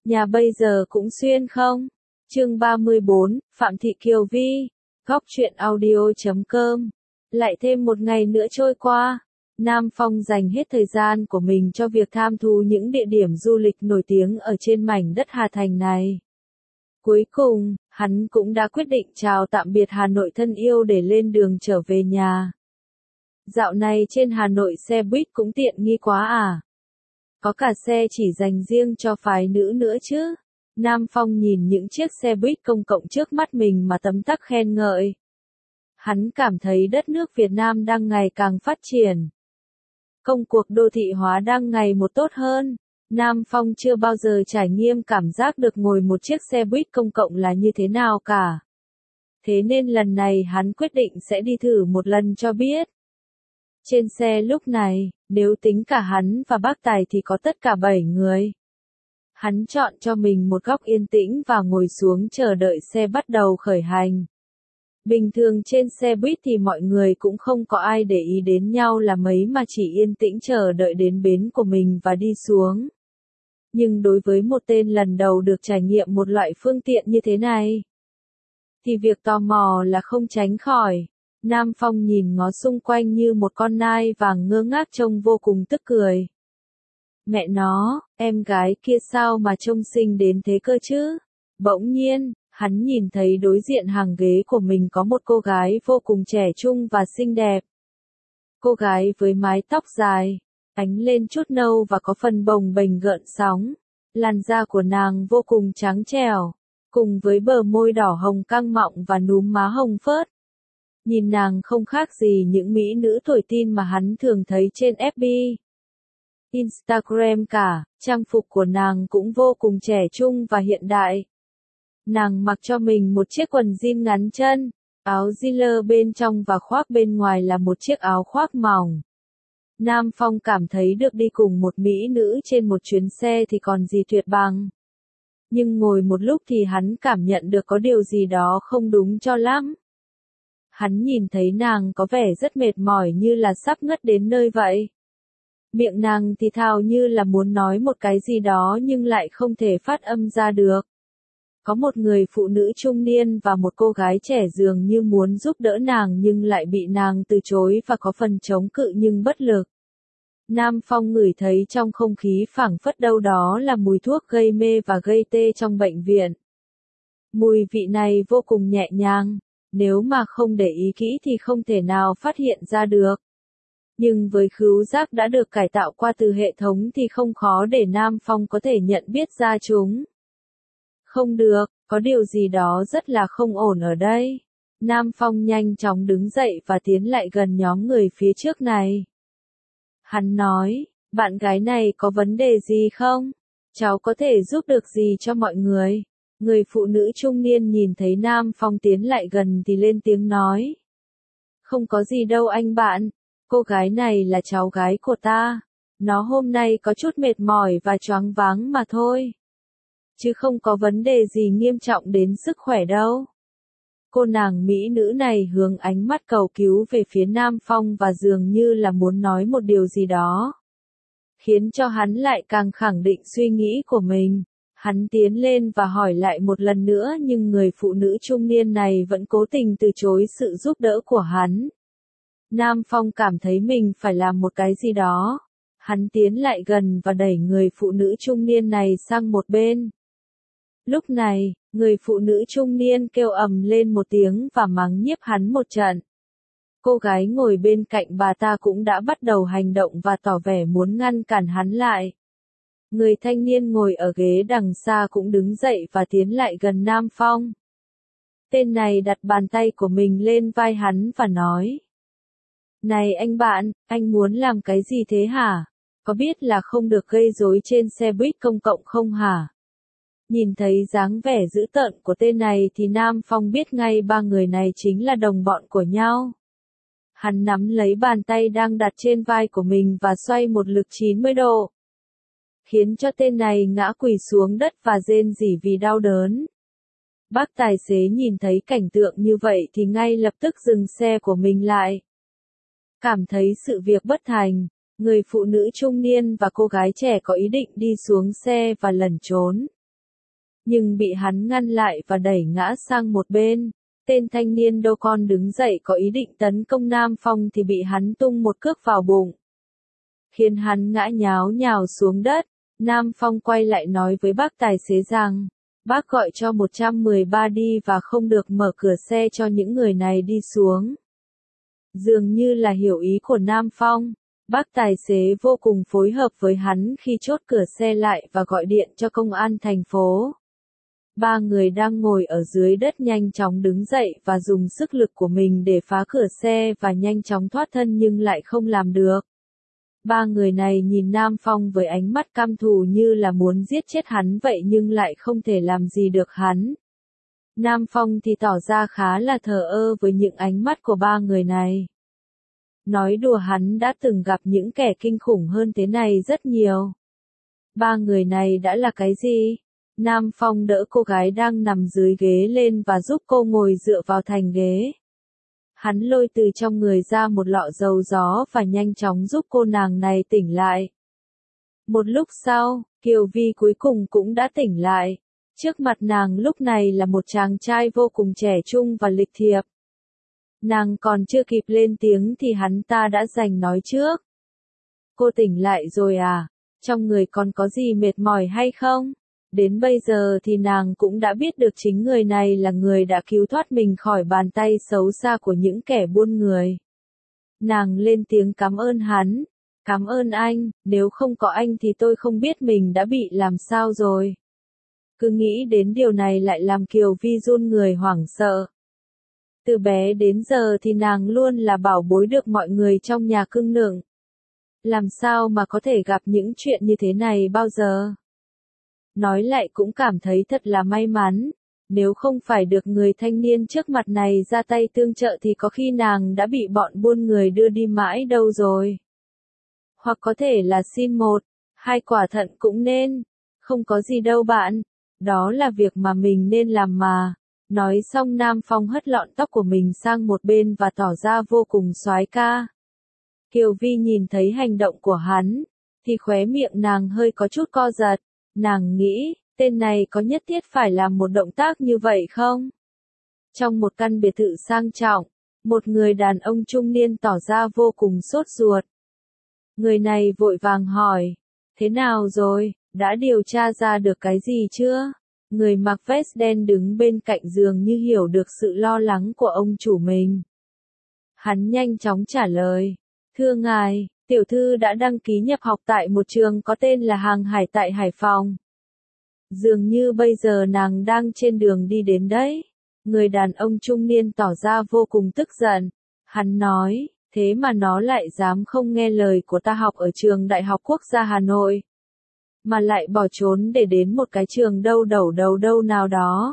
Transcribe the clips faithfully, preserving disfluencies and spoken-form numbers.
Nhà bây giờ cũng xuyên không? Chương ba mươi bốn, Phạm Thị Kiều Vi, góc truyện audio chấm com. Lại thêm một ngày nữa trôi qua, Nam Phong dành hết thời gian của mình cho việc tham thu những địa điểm du lịch nổi tiếng ở trên mảnh đất Hà Thành này. Cuối cùng, hắn cũng đã quyết định chào tạm biệt Hà Nội thân yêu để lên đường trở về nhà. Dạo này trên Hà Nội xe buýt cũng tiện nghi quá à. Có cả xe chỉ dành riêng cho phái nữ nữa chứ. Nam Phong nhìn những chiếc xe buýt công cộng trước mắt mình mà tấm tắc khen ngợi. Hắn cảm thấy đất nước Việt Nam đang ngày càng phát triển. Công cuộc đô thị hóa đang ngày một tốt hơn. Nam Phong chưa bao giờ trải nghiệm cảm giác được ngồi một chiếc xe buýt công cộng là như thế nào cả. Thế nên lần này hắn quyết định sẽ đi thử một lần cho biết. Trên xe lúc này, nếu tính cả hắn và bác Tài thì có tất cả bảy người. Hắn chọn cho mình một góc yên tĩnh và ngồi xuống chờ đợi xe bắt đầu khởi hành. Bình thường trên xe buýt thì mọi người cũng không có ai để ý đến nhau là mấy mà chỉ yên tĩnh chờ đợi đến bến của mình và đi xuống. Nhưng đối với một tên lần đầu được trải nghiệm một loại phương tiện như thế này, thì việc tò mò là không tránh khỏi. Nam Phong nhìn ngó xung quanh như một con nai vàng ngơ ngác trông vô cùng tức cười. Mẹ nó, em gái kia sao mà trông xinh đến thế cơ chứ? Bỗng nhiên, hắn nhìn thấy đối diện hàng ghế của mình có một cô gái vô cùng trẻ trung và xinh đẹp. Cô gái với mái tóc dài, ánh lên chút nâu và có phần bồng bềnh gợn sóng. Làn da của nàng vô cùng trắng trẻo, cùng với bờ môi đỏ hồng căng mọng và núm má hồng phớt. Nhìn nàng không khác gì những mỹ nữ tuổi teen mà hắn thường thấy trên ép bê, Instagram cả, trang phục của nàng cũng vô cùng trẻ trung và hiện đại. Nàng mặc cho mình một chiếc quần jean ngắn chân, áo jean bên trong và khoác bên ngoài là một chiếc áo khoác mỏng. Nam Phong cảm thấy được đi cùng một mỹ nữ trên một chuyến xe thì còn gì tuyệt bằng. Nhưng ngồi một lúc thì hắn cảm nhận được có điều gì đó không đúng cho lắm. Hắn nhìn thấy nàng có vẻ rất mệt mỏi như là sắp ngất đến nơi vậy. Miệng nàng thì thào như là muốn nói một cái gì đó nhưng lại không thể phát âm ra được. Có một người phụ nữ trung niên và một cô gái trẻ dường như muốn giúp đỡ nàng nhưng lại bị nàng từ chối và có phần chống cự nhưng bất lực. Nam Phong ngửi thấy trong không khí phảng phất đâu đó là mùi thuốc gây mê và gây tê trong bệnh viện. Mùi vị này vô cùng nhẹ nhàng, nếu mà không để ý kỹ thì không thể nào phát hiện ra được. Nhưng với khứu giác đã được cải tạo qua từ hệ thống thì không khó để Nam Phong có thể nhận biết ra chúng. Không được, có điều gì đó rất là không ổn ở đây. Nam Phong nhanh chóng đứng dậy và tiến lại gần nhóm người phía trước này. Hắn nói, bạn gái này có vấn đề gì không? Cháu có thể giúp được gì cho mọi người? Người phụ nữ trung niên nhìn thấy Nam Phong tiến lại gần thì lên tiếng nói. Không có gì đâu anh bạn, cô gái này là cháu gái của ta. Nó hôm nay có chút mệt mỏi và choáng váng mà thôi. Chứ không có vấn đề gì nghiêm trọng đến sức khỏe đâu. Cô nàng mỹ nữ này hướng ánh mắt cầu cứu về phía Nam Phong và dường như là muốn nói một điều gì đó. Khiến cho hắn lại càng khẳng định suy nghĩ của mình. Hắn tiến lên và hỏi lại một lần nữa nhưng người phụ nữ trung niên này vẫn cố tình từ chối sự giúp đỡ của hắn. Nam Phong cảm thấy mình phải làm một cái gì đó. Hắn tiến lại gần và đẩy người phụ nữ trung niên này sang một bên. Lúc này, người phụ nữ trung niên kêu ầm lên một tiếng và mắng nhiếc hắn một trận. Cô gái ngồi bên cạnh bà ta cũng đã bắt đầu hành động và tỏ vẻ muốn ngăn cản hắn lại. Người thanh niên ngồi ở ghế đằng xa cũng đứng dậy và tiến lại gần Nam Phong. Tên này đặt bàn tay của mình lên vai hắn và nói. Này anh bạn, anh muốn làm cái gì thế hả? Có biết là không được gây rối trên xe buýt công cộng không hả? Nhìn thấy dáng vẻ dữ tợn của tên này thì Nam Phong biết ngay ba người này chính là đồng bọn của nhau. Hắn nắm lấy bàn tay đang đặt trên vai của mình và xoay một lực chín mươi độ. Khiến cho tên này ngã quỳ xuống đất và rên rỉ vì đau đớn. Bác tài xế nhìn thấy cảnh tượng như vậy thì ngay lập tức dừng xe của mình lại. Cảm thấy sự việc bất thành, người phụ nữ trung niên và cô gái trẻ có ý định đi xuống xe và lẩn trốn. nhưng bị hắn ngăn lại và đẩy ngã sang một bên. Tên thanh niên đô con đứng dậy có ý định tấn công Nam Phong thì bị hắn tung một cước vào bụng, khiến hắn ngã nháo nhào xuống đất. Nam Phong quay lại nói với bác tài xế rằng, bác gọi cho một một ba đi và không được mở cửa xe cho những người này đi xuống. Dường như là hiểu ý của Nam Phong, bác tài xế vô cùng phối hợp với hắn khi chốt cửa xe lại và gọi điện cho công an thành phố. Ba người đang ngồi ở dưới đất nhanh chóng đứng dậy và dùng sức lực của mình để phá cửa xe và nhanh chóng thoát thân nhưng lại không làm được. Ba người này nhìn Nam Phong với ánh mắt căm thù như là muốn giết chết hắn vậy nhưng lại không thể làm gì được hắn. Nam Phong thì tỏ ra khá là thờ ơ với những ánh mắt của ba người này. Nói đùa hắn đã từng gặp những kẻ kinh khủng hơn thế này rất nhiều. Ba người này đã là cái gì? Nam Phong đỡ cô gái đang nằm dưới ghế lên và giúp cô ngồi dựa vào thành ghế. Hắn lôi từ trong người ra một lọ dầu gió và nhanh chóng giúp cô nàng này tỉnh lại. Một lúc sau, Kiều Vi cuối cùng cũng đã tỉnh lại. Trước mặt nàng lúc này là một chàng trai vô cùng trẻ trung và lịch thiệp. Nàng còn chưa kịp lên tiếng thì hắn ta đã giành nói trước. Cô tỉnh lại rồi à? Trong người còn có gì mệt mỏi hay không? Đến bây giờ thì nàng cũng đã biết được chính người này là người đã cứu thoát mình khỏi bàn tay xấu xa của những kẻ buôn người. Nàng lên tiếng cảm ơn hắn. Cảm ơn anh, nếu không có anh thì tôi không biết mình đã bị làm sao rồi. Cứ nghĩ đến điều này lại làm Kiều Vi run người hoảng sợ. Từ bé đến giờ thì nàng luôn là bảo bối được mọi người trong nhà cưng nựng. Làm sao mà có thể gặp những chuyện như thế này bao giờ? Nói lại cũng cảm thấy thật là may mắn. Nếu không phải được người thanh niên trước mặt này ra tay tương trợ thì có khi nàng đã bị bọn buôn người đưa đi mãi đâu rồi. Hoặc có thể là xin một, hai quả thận cũng nên. Không có gì đâu bạn. Đó là việc mà mình nên làm mà. Nói xong Nam Phong hất lọn tóc của mình sang một bên và tỏ ra vô cùng soái ca. Kiều Vi nhìn thấy hành động của hắn, thì khóe miệng nàng hơi có chút co giật. Nàng nghĩ, tên này có nhất thiết phải làm một động tác như vậy không? Trong một căn biệt thự sang trọng, một người đàn ông trung niên tỏ ra vô cùng sốt ruột. Người này vội vàng hỏi, thế nào rồi, đã điều tra ra được cái gì chưa? Người mặc vest đen đứng bên cạnh giường như hiểu được sự lo lắng của ông chủ mình. Hắn nhanh chóng trả lời, thưa ngài, tiểu thư đã đăng ký nhập học tại một trường có tên là Hàng Hải tại Hải Phòng. Dường như bây giờ nàng đang trên đường đi đến đấy. Người đàn ông trung niên tỏ ra vô cùng tức giận. Hắn nói, thế mà nó lại dám không nghe lời của ta học ở trường Đại học Quốc gia Hà Nội. Mà lại bỏ trốn để đến một cái trường đâu đầu đầu đâu nào đó.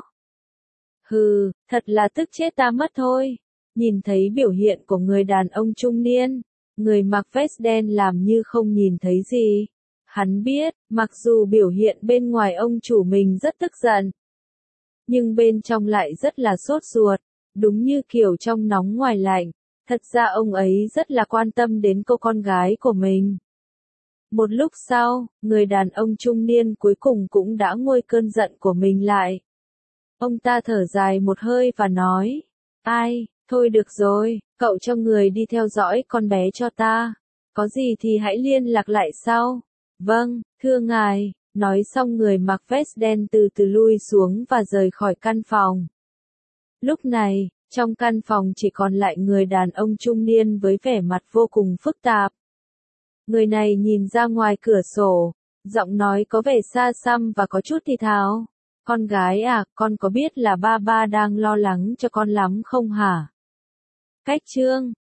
Hừ, thật là tức chết ta mất thôi. Nhìn thấy biểu hiện của người đàn ông trung niên, người mặc vest đen làm như không nhìn thấy gì. Hắn biết, mặc dù biểu hiện bên ngoài ông chủ mình rất tức giận, nhưng bên trong lại rất là sốt ruột, đúng như kiểu trong nóng ngoài lạnh. Thật ra ông ấy rất là quan tâm đến cô con gái của mình. Một lúc sau, người đàn ông trung niên cuối cùng cũng đã nguôi cơn giận của mình lại. Ông ta thở dài một hơi và nói, ai, thôi được rồi, cậu cho người đi theo dõi con bé cho ta. Có gì thì hãy liên lạc lại sau. Vâng, thưa ngài, nói xong người mặc vest đen từ từ lui xuống và rời khỏi căn phòng. Lúc này, trong căn phòng chỉ còn lại người đàn ông trung niên với vẻ mặt vô cùng phức tạp. Người này nhìn ra ngoài cửa sổ, giọng nói có vẻ xa xăm và có chút thì thào. Con gái à, con có biết là ba ba đang lo lắng cho con lắm không hả? Cách chương